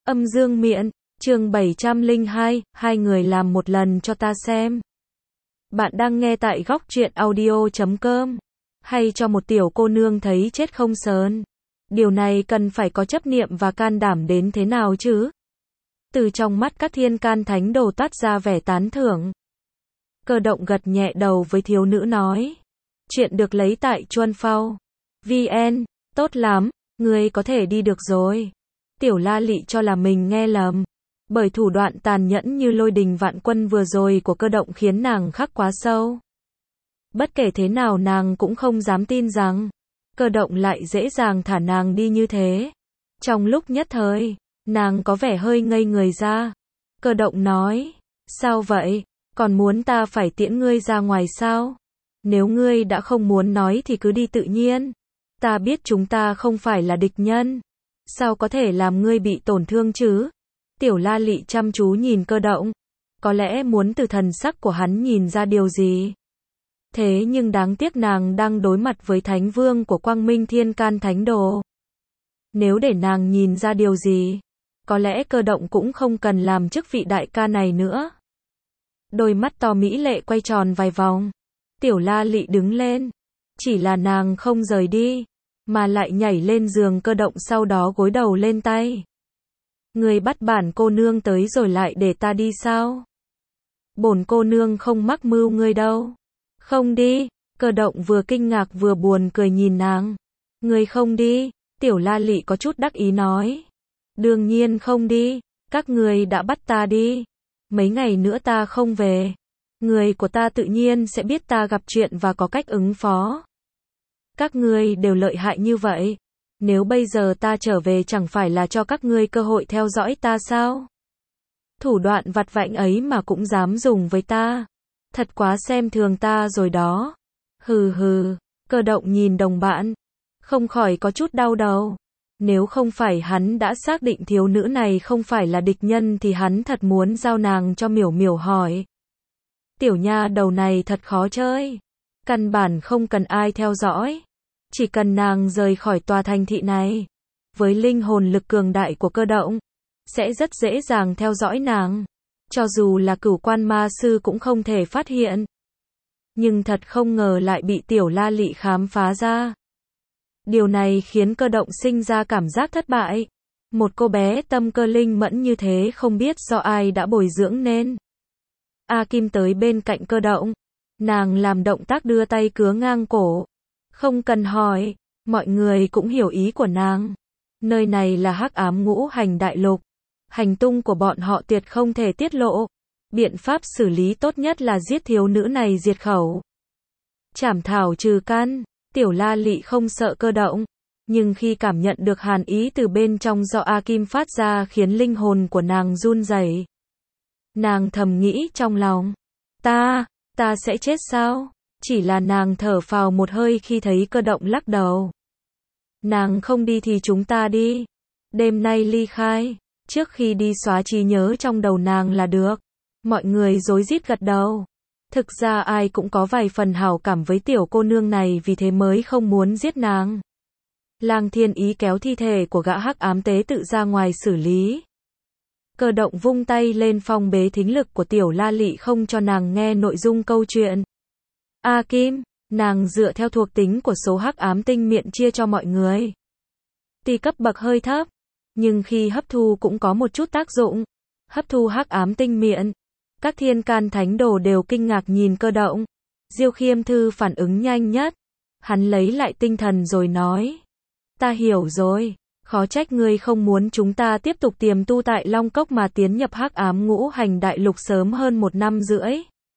Âm dương miện, chương 702, hai người làm một lần cho ta xem. Bạn đang nghe tại góc truyện audio.com. Hay cho một tiểu cô nương thấy chết không sờn. Điều này cần phải có chấp niệm và can đảm đến thế nào chứ? Từ trong mắt các thiên can thánh đồ toát ra vẻ tán thưởng. Cơ động gật nhẹ đầu với thiếu nữ nói. Chuyện được lấy tại Chuân Phao. VN, tốt lắm, ngươi có thể đi được rồi. Tiểu La Lị cho là mình nghe lầm. Bởi thủ đoạn tàn nhẫn như lôi đình vạn quân vừa rồi của Cơ động khiến nàng khắc quá sâu. Bất kể thế nào nàng cũng không dám tin rằng Cơ động lại dễ dàng thả nàng đi như thế. Trong lúc nhất thời, nàng có vẻ hơi ngây người ra. Cơ động nói, sao vậy, còn muốn ta phải tiễn ngươi ra ngoài sao? Nếu ngươi đã không muốn nói thì cứ đi tự nhiên. Ta biết chúng ta không phải là địch nhân. Sao có thể làm ngươi bị tổn thương chứ? Tiểu La Lị chăm chú nhìn Cơ động. Có lẽ muốn từ thần sắc của hắn nhìn ra điều gì. Thế nhưng đáng tiếc nàng đang đối mặt với Thánh Vương của Quang Minh Thiên Can Thánh Đồ. Nếu để nàng nhìn ra điều gì, có lẽ Cơ động cũng không cần làm chức vị đại ca này nữa. Đôi mắt to mỹ lệ quay tròn vài vòng. Tiểu La Lị đứng lên. Chỉ là nàng không rời đi, mà lại nhảy lên giường Cơ động, sau đó gối đầu lên tay. Người bắt bản cô nương tới rồi lại để ta đi sao? Bổn cô nương không mắc mưu ngươi đâu. Không đi. Cơ động vừa kinh ngạc vừa buồn cười nhìn nàng. Ngươi không đi? Tiểu La Lị có chút đắc ý nói. Đương nhiên không đi. Các ngươi đã bắt ta đi. Mấy ngày nữa ta không về. Người của ta tự nhiên sẽ biết ta gặp chuyện và có cách ứng phó. Các ngươi đều lợi hại như vậy. Nếu bây giờ ta trở về chẳng phải là cho các ngươi cơ hội theo dõi ta sao? Thủ đoạn vặt vãnh ấy mà cũng dám dùng với ta. Thật quá xem thường ta rồi đó. Hừ hừ, Cơ động nhìn đồng bạn. Không khỏi có chút đau đầu. Nếu không phải hắn đã xác định thiếu nữ này không phải là địch nhân thì hắn thật muốn giao nàng cho Miểu Miểu hỏi. Tiểu nha đầu này thật khó chơi. Căn bản không cần ai theo dõi. Chỉ cần nàng rời khỏi tòa thành thị này. Với linh hồn lực cường đại của Cơ động, sẽ rất dễ dàng theo dõi nàng. Cho dù là Cửu Quan Ma Sư cũng không thể phát hiện. Nhưng thật không ngờ lại bị Tiểu La Lị khám phá ra. Điều này khiến Cơ động sinh ra cảm giác thất bại. Một cô bé tâm cơ linh mẫn như thế không biết do ai đã bồi dưỡng nên. A Kim tới bên cạnh Cơ động. Nàng làm động tác đưa tay cứa ngang cổ. Không cần hỏi, mọi người cũng hiểu ý của nàng. Nơi này là Hắc Ám Ngũ Hành Đại Lục. Hành tung của bọn họ tuyệt không thể tiết lộ. Biện pháp xử lý tốt nhất là giết thiếu nữ này diệt khẩu. Trảm thảo trừ căn. Tiểu La Lị không sợ Cơ động. Nhưng khi cảm nhận được hàn ý từ bên trong do A Kim phát ra khiến linh hồn của nàng run rẩy. Nàng thầm nghĩ trong lòng. Ta sẽ chết sao? Chỉ là nàng thở phào một hơi khi thấy Cơ động lắc đầu. Nàng không đi thì chúng ta đi. Đêm nay ly khai. Trước khi đi xóa trí nhớ trong đầu nàng là được. Mọi người rối rít gật đầu. Thực ra ai cũng có vài phần hảo cảm với tiểu cô nương này vì thế mới không muốn giết nàng. Lang Thiên Ý kéo thi thể của gã hắc ám tế tự ra ngoài xử lý. Cơ động vung tay lên phong bế thính lực của Tiểu La Lị không cho nàng nghe nội dung câu chuyện. A Kim, nàng dựa theo thuộc tính của số hắc ám tinh miện chia cho mọi người. Tuy cấp bậc hơi thấp, nhưng khi hấp thu cũng có một chút tác dụng. Hấp thu hắc ám tinh miện. Các thiên can thánh đồ đều kinh ngạc nhìn Cơ động. Diêu Khiêm Thư phản ứng nhanh nhất. Hắn lấy lại tinh thần rồi nói. Ta hiểu rồi. Khó trách ngươi không muốn chúng ta tiếp tục tiềm tu tại Long Cốc mà tiến nhập Hắc Ám Ngũ Hành Đại Lục sớm hơn 1 năm rưỡi.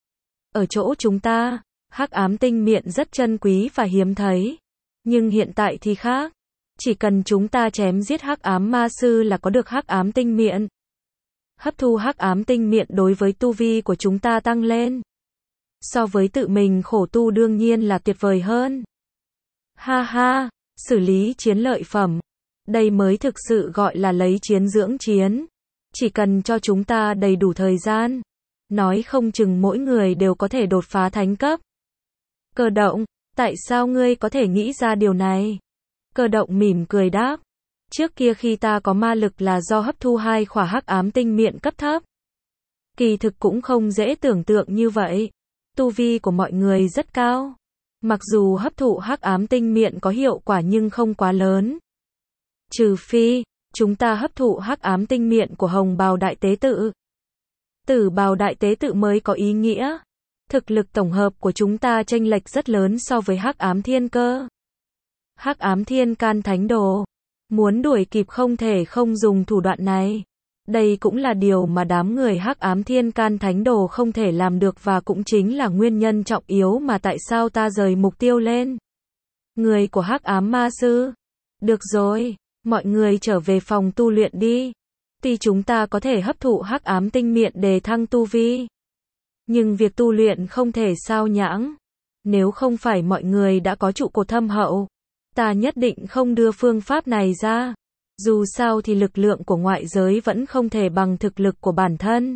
Ở chỗ chúng ta, hắc ám tinh miện rất chân quý và hiếm thấy. Nhưng hiện tại thì khác. Chỉ cần chúng ta chém giết hắc ám ma sư là có được hắc ám tinh miện. Hấp thu hắc ám tinh miện đối với tu vi của chúng ta tăng lên. So với tự mình khổ tu đương nhiên là tuyệt vời hơn. Ha ha, xử lý chiến lợi phẩm. Đây mới thực sự gọi là lấy chiến dưỡng chiến. Chỉ cần cho chúng ta đầy đủ thời gian. Nói không chừng mỗi người đều có thể đột phá thánh cấp. Cơ động, tại sao ngươi có thể nghĩ ra điều này? Cơ động mỉm cười đáp. Trước kia khi ta có ma lực là do hấp thu 2 khỏa hắc ám tinh miệng cấp thấp. Kỳ thực cũng không dễ tưởng tượng như vậy. Tu vi của mọi người rất cao. Mặc dù hấp thụ hắc ám tinh miệng có hiệu quả nhưng không quá lớn. Trừ phi, chúng ta hấp thụ hắc ám tinh miệng của Hồng Bào Đại Tế Tự. Tử Bào Đại Tế Tự mới có ý nghĩa. Thực lực tổng hợp của chúng ta chênh lệch rất lớn so với hắc ám thiên cơ. Hắc ám thiên can thánh đồ. Muốn đuổi kịp không thể không dùng thủ đoạn này. Đây cũng là điều mà đám người hắc ám thiên can thánh đồ không thể làm được và cũng chính là nguyên nhân trọng yếu mà tại sao ta rời mục tiêu lên. Người của hắc ám ma sư. Được rồi, mọi người trở về phòng tu luyện đi. Tuy chúng ta có thể hấp thụ hắc ám tinh miệng để thăng tu vi. Nhưng việc tu luyện không thể sao nhãng. Nếu không phải mọi người đã có trụ cột thâm hậu, ta nhất định không đưa phương pháp này ra. Dù sao thì lực lượng của ngoại giới vẫn không thể bằng thực lực của bản thân.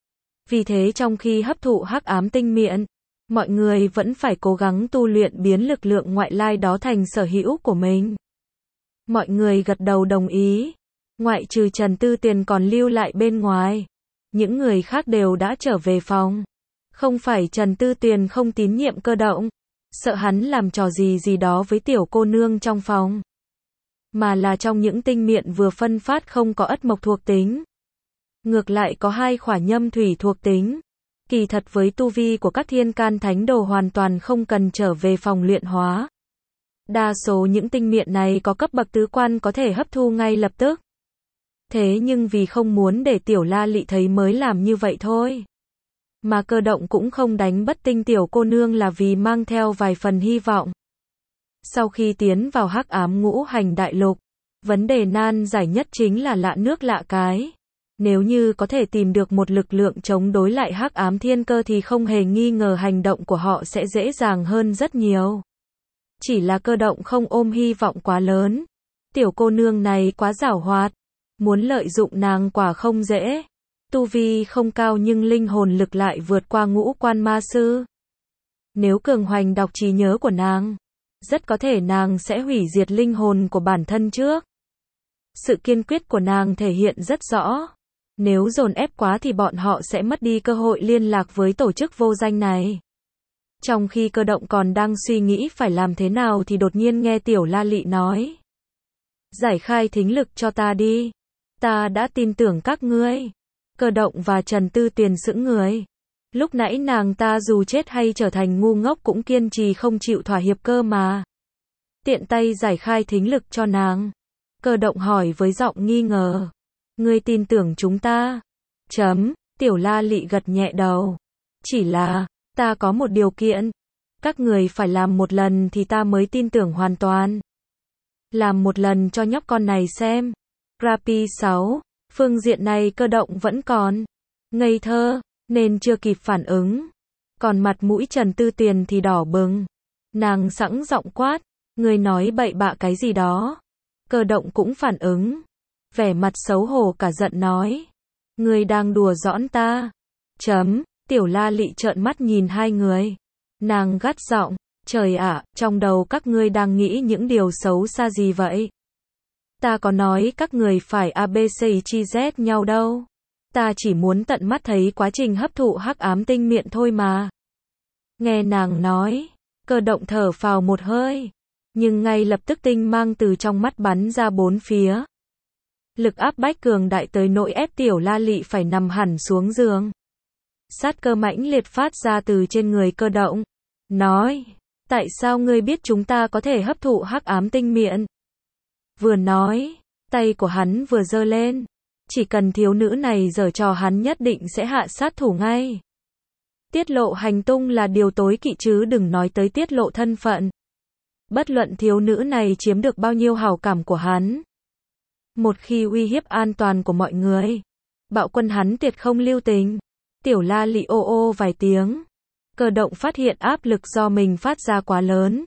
Vì thế trong khi hấp thụ hắc ám tinh miệng, mọi người vẫn phải cố gắng tu luyện biến lực lượng ngoại lai đó thành sở hữu của mình. Mọi người gật đầu đồng ý. Ngoại trừ Trần Tư Tuyền còn lưu lại bên ngoài. Những người khác đều đã trở về phòng. Không phải Trần Tư Tuyền không tín nhiệm Cơ Động, sợ hắn làm trò gì đó với tiểu cô nương trong phòng. Mà là trong những tinh miệng vừa phân phát không có ất mộc thuộc tính. Ngược lại có 2 khỏa nhâm thủy thuộc tính. Kỳ thật với tu vi của các thiên can thánh đồ hoàn toàn không cần trở về phòng luyện hóa. Đa số những tinh miệng này có cấp bậc tứ quan có thể hấp thu ngay lập tức. Thế nhưng vì không muốn để tiểu La Lị thấy mới làm như vậy thôi. Mà Cơ Động cũng không đánh bất tinh tiểu cô nương là vì mang theo vài phần hy vọng. Sau khi tiến vào hắc ám ngũ hành đại lục, vấn đề nan giải nhất chính là lạ nước lạ cái. Nếu như có thể tìm được một lực lượng chống đối lại hắc ám thiên cơ thì không hề nghi ngờ hành động của họ sẽ dễ dàng hơn rất nhiều. Chỉ là Cơ Động không ôm hy vọng quá lớn. Tiểu cô nương này quá giảo hoạt. Muốn lợi dụng nàng quả không dễ. Tu vi không cao nhưng linh hồn lực lại vượt qua ngũ quan ma sư. Nếu cường hoành đọc trí nhớ của nàng, rất có thể nàng sẽ hủy diệt linh hồn của bản thân trước. Sự kiên quyết của nàng thể hiện rất rõ. Nếu dồn ép quá thì bọn họ sẽ mất đi cơ hội liên lạc với tổ chức vô danh này. Trong khi Cơ Động còn đang suy nghĩ phải làm thế nào thì đột nhiên nghe tiểu La Lị nói. Giải khai thính lực cho ta đi. Ta đã tin tưởng các ngươi. Cơ Động và Trần Tư Tuyền sững người. Lúc nãy nàng ta dù chết hay trở thành ngu ngốc cũng kiên trì không chịu thỏa hiệp cơ mà. Tiện tay giải khai thính lực cho nàng. Cơ Động hỏi với giọng nghi ngờ. Ngươi tin tưởng chúng ta? Tiểu La Lị gật nhẹ đầu. Chỉ là, ta có một điều kiện. Các người phải làm một lần thì ta mới tin tưởng hoàn toàn. Làm một lần cho nhóc con này xem. Rapi 6. Phương diện này Cơ Động vẫn còn ngây thơ, nên chưa kịp phản ứng. Còn mặt mũi Trần Tư Tuyền thì đỏ bừng. Nàng sẵn giọng quát. Ngươi nói bậy bạ cái gì đó. Cơ Động cũng phản ứng. Vẻ mặt xấu hổ cả giận nói. Ngươi đang đùa giỡn ta. Tiểu La Lị trợn mắt nhìn hai người. Nàng gắt giọng. Trời ạ, trong đầu các ngươi đang nghĩ những điều xấu xa gì vậy? Ta có nói các người phải ABCZ nhau đâu. Ta chỉ muốn tận mắt thấy quá trình hấp thụ hắc ám tinh miệng thôi mà. Nghe nàng nói, Cơ Động thở phào một hơi. Nhưng ngay lập tức tinh mang từ trong mắt bắn ra bốn phía. Lực áp bách cường đại tới nỗi ép tiểu La Lị phải nằm hẳn xuống giường. Sát cơ mãnh liệt phát ra từ trên người Cơ Động. Nói, tại sao ngươi biết chúng ta có thể hấp thụ hắc ám tinh miệng? Vừa nói, tay của hắn vừa giơ lên. Chỉ cần thiếu nữ này giở trò hắn nhất định sẽ hạ sát thủ ngay. Tiết lộ hành tung là điều tối kỵ chứ đừng nói tới tiết lộ thân phận. Bất luận thiếu nữ này chiếm được bao nhiêu hảo cảm của hắn. Một khi uy hiếp an toàn của mọi người, bạo quân hắn tuyệt không lưu tình. Tiểu La Lị ô ô vài tiếng. Cơ Động phát hiện áp lực do mình phát ra quá lớn,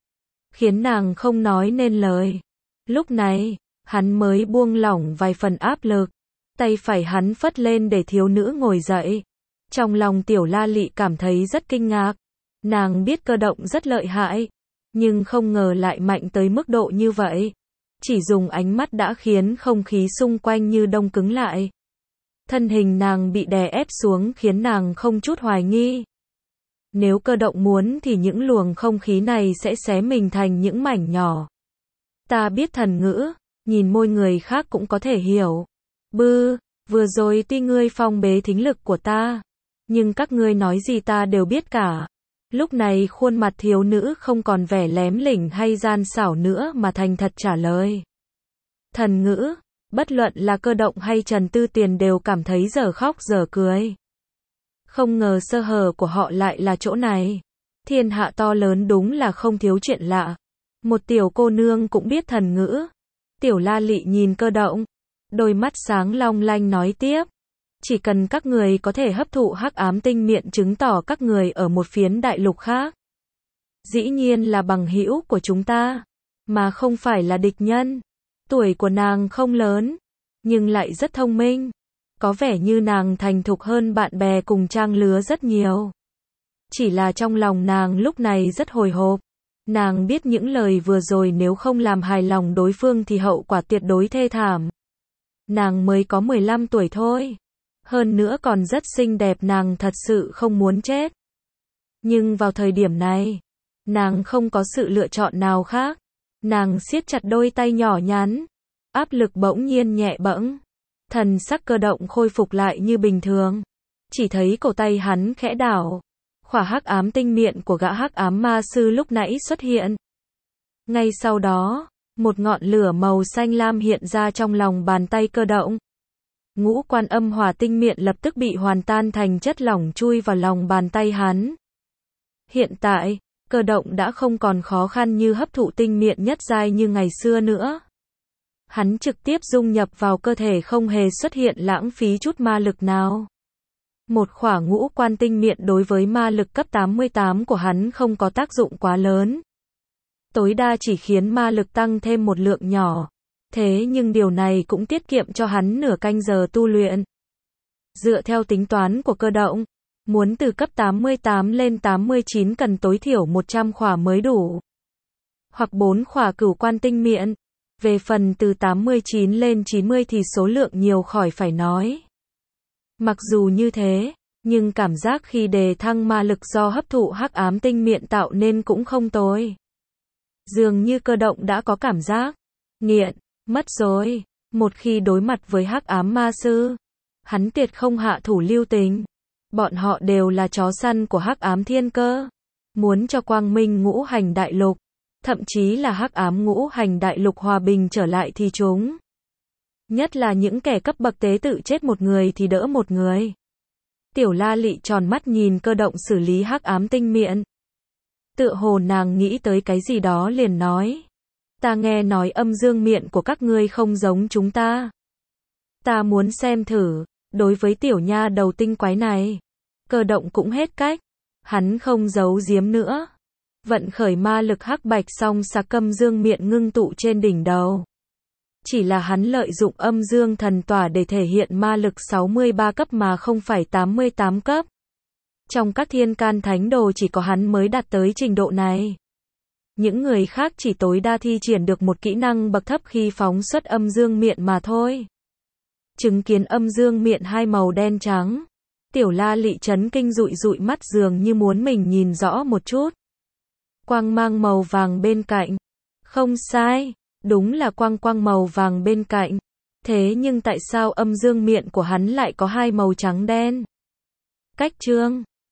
khiến nàng không nói nên lời. Lúc này, hắn mới buông lỏng vài phần áp lực. Tay phải hắn phất lên để thiếu nữ ngồi dậy. Trong lòng tiểu La Lị cảm thấy rất kinh ngạc. Nàng biết Cơ Động rất lợi hại, nhưng không ngờ lại mạnh tới mức độ như vậy. Chỉ dùng ánh mắt đã khiến không khí xung quanh như đông cứng lại. Thân hình nàng bị đè ép xuống khiến nàng không chút hoài nghi. Nếu Cơ Động muốn thì những luồng không khí này sẽ xé mình thành những mảnh nhỏ. Ta biết thần ngữ, nhìn môi người khác cũng có thể hiểu. Vừa rồi tuy ngươi phong bế thính lực của ta, nhưng các ngươi nói gì ta đều biết cả. Lúc này khuôn mặt thiếu nữ không còn vẻ lém lỉnh hay gian xảo nữa mà thành thật trả lời. Thần ngữ, bất luận là Cơ Động hay Trần Tư Tiền đều cảm thấy dở khóc dở cười. Không ngờ sơ hở của họ lại là chỗ này. Thiên hạ to lớn đúng là không thiếu chuyện lạ. Một tiểu cô nương cũng biết thần ngữ. Tiểu La Lị nhìn Cơ Động, đôi mắt sáng long lanh nói tiếp. Chỉ cần các người có thể hấp thụ hắc ám tinh miệng chứng tỏ các người ở một phiến đại lục khác. Dĩ nhiên là bằng hữu của chúng ta, mà không phải là địch nhân. Tuổi của nàng không lớn, nhưng lại rất thông minh. Có vẻ như nàng thành thục hơn bạn bè cùng trang lứa rất nhiều. Chỉ là trong lòng nàng lúc này rất hồi hộp. Nàng biết những lời vừa rồi nếu không làm hài lòng đối phương thì hậu quả tuyệt đối thê thảm. Nàng mới có 15 tuổi thôi. Hơn nữa còn rất xinh đẹp, nàng thật sự không muốn chết. Nhưng vào thời điểm này, nàng không có sự lựa chọn nào khác. Nàng siết chặt đôi tay nhỏ nhắn. Áp lực bỗng nhiên nhẹ bẫng. Thần sắc Cơ Động khôi phục lại như bình thường. Chỉ thấy cổ tay hắn khẽ đảo. Khỏa hắc ám tinh miệng của gã hắc ám ma sư lúc nãy xuất hiện. Ngay sau đó, một ngọn lửa màu xanh lam hiện ra trong lòng bàn tay Cơ Động. Ngũ quan âm hỏa tinh miệng lập tức bị hoàn tan thành chất lỏng chui vào lòng bàn tay hắn. Hiện tại, Cơ Động đã không còn khó khăn như hấp thụ tinh miệng nhất giai như ngày xưa nữa. Hắn trực tiếp dung nhập vào cơ thể không hề xuất hiện lãng phí chút ma lực nào. Một khỏa ngũ quan tinh miệng đối với ma lực cấp 88 của hắn không có tác dụng quá lớn. Tối đa chỉ khiến ma lực tăng thêm một lượng nhỏ. Thế nhưng điều này cũng tiết kiệm cho hắn nửa canh giờ tu luyện. Dựa theo tính toán của Cơ Động, muốn từ cấp 88 lên 89 cần tối thiểu 100 khỏa mới đủ. Hoặc 4 khỏa cửu quan tinh miệng. Về phần từ 89 lên 90 thì số lượng nhiều khỏi phải nói. Mặc dù như thế, nhưng cảm giác khi đề thăng ma lực do hấp thụ hắc ám tinh miệng tạo nên cũng không tồi. Dường như Cơ Động đã có cảm giác nghiện, mất rồi. Một khi đối mặt với hắc ám ma sư, hắn tuyệt không hạ thủ lưu tình. Bọn họ đều là chó săn của hắc ám thiên cơ. Muốn cho quang minh ngũ hành đại lục, thậm chí là hắc ám ngũ hành đại lục hòa bình trở lại thì chúng. Nhất là những kẻ cấp bậc tế tự chết một người thì đỡ một người. Tiểu La Lị tròn mắt nhìn Cơ Động xử lý hắc ám tinh miệng. Tựa hồ nàng nghĩ tới cái gì đó liền nói. Ta nghe nói âm dương miệng của các ngươi không giống chúng ta. Ta muốn xem thử, đối với tiểu nha đầu tinh quái này. Cơ Động cũng hết cách. Hắn không giấu giếm nữa. Vận khởi ma lực hắc bạch song xà âm dương miệng ngưng tụ trên đỉnh đầu. Chỉ là hắn lợi dụng âm dương thần tỏa để thể hiện ma lực 63 cấp mà không phải 88 cấp. Trong các thiên can thánh đồ chỉ có hắn mới đạt tới trình độ này. Những người khác chỉ tối đa thi triển được một kỹ năng bậc thấp khi phóng xuất âm dương miệng mà thôi. Chứng kiến âm dương miệng hai màu đen trắng, Tiểu La Lị chấn kinh dụi dụi mắt dường như muốn mình nhìn rõ một chút. Quang mang màu vàng bên cạnh. Không sai, đúng là quang màu vàng bên cạnh. Thế nhưng tại sao âm dương miệng của hắn lại có hai màu trắng đen? Cách chương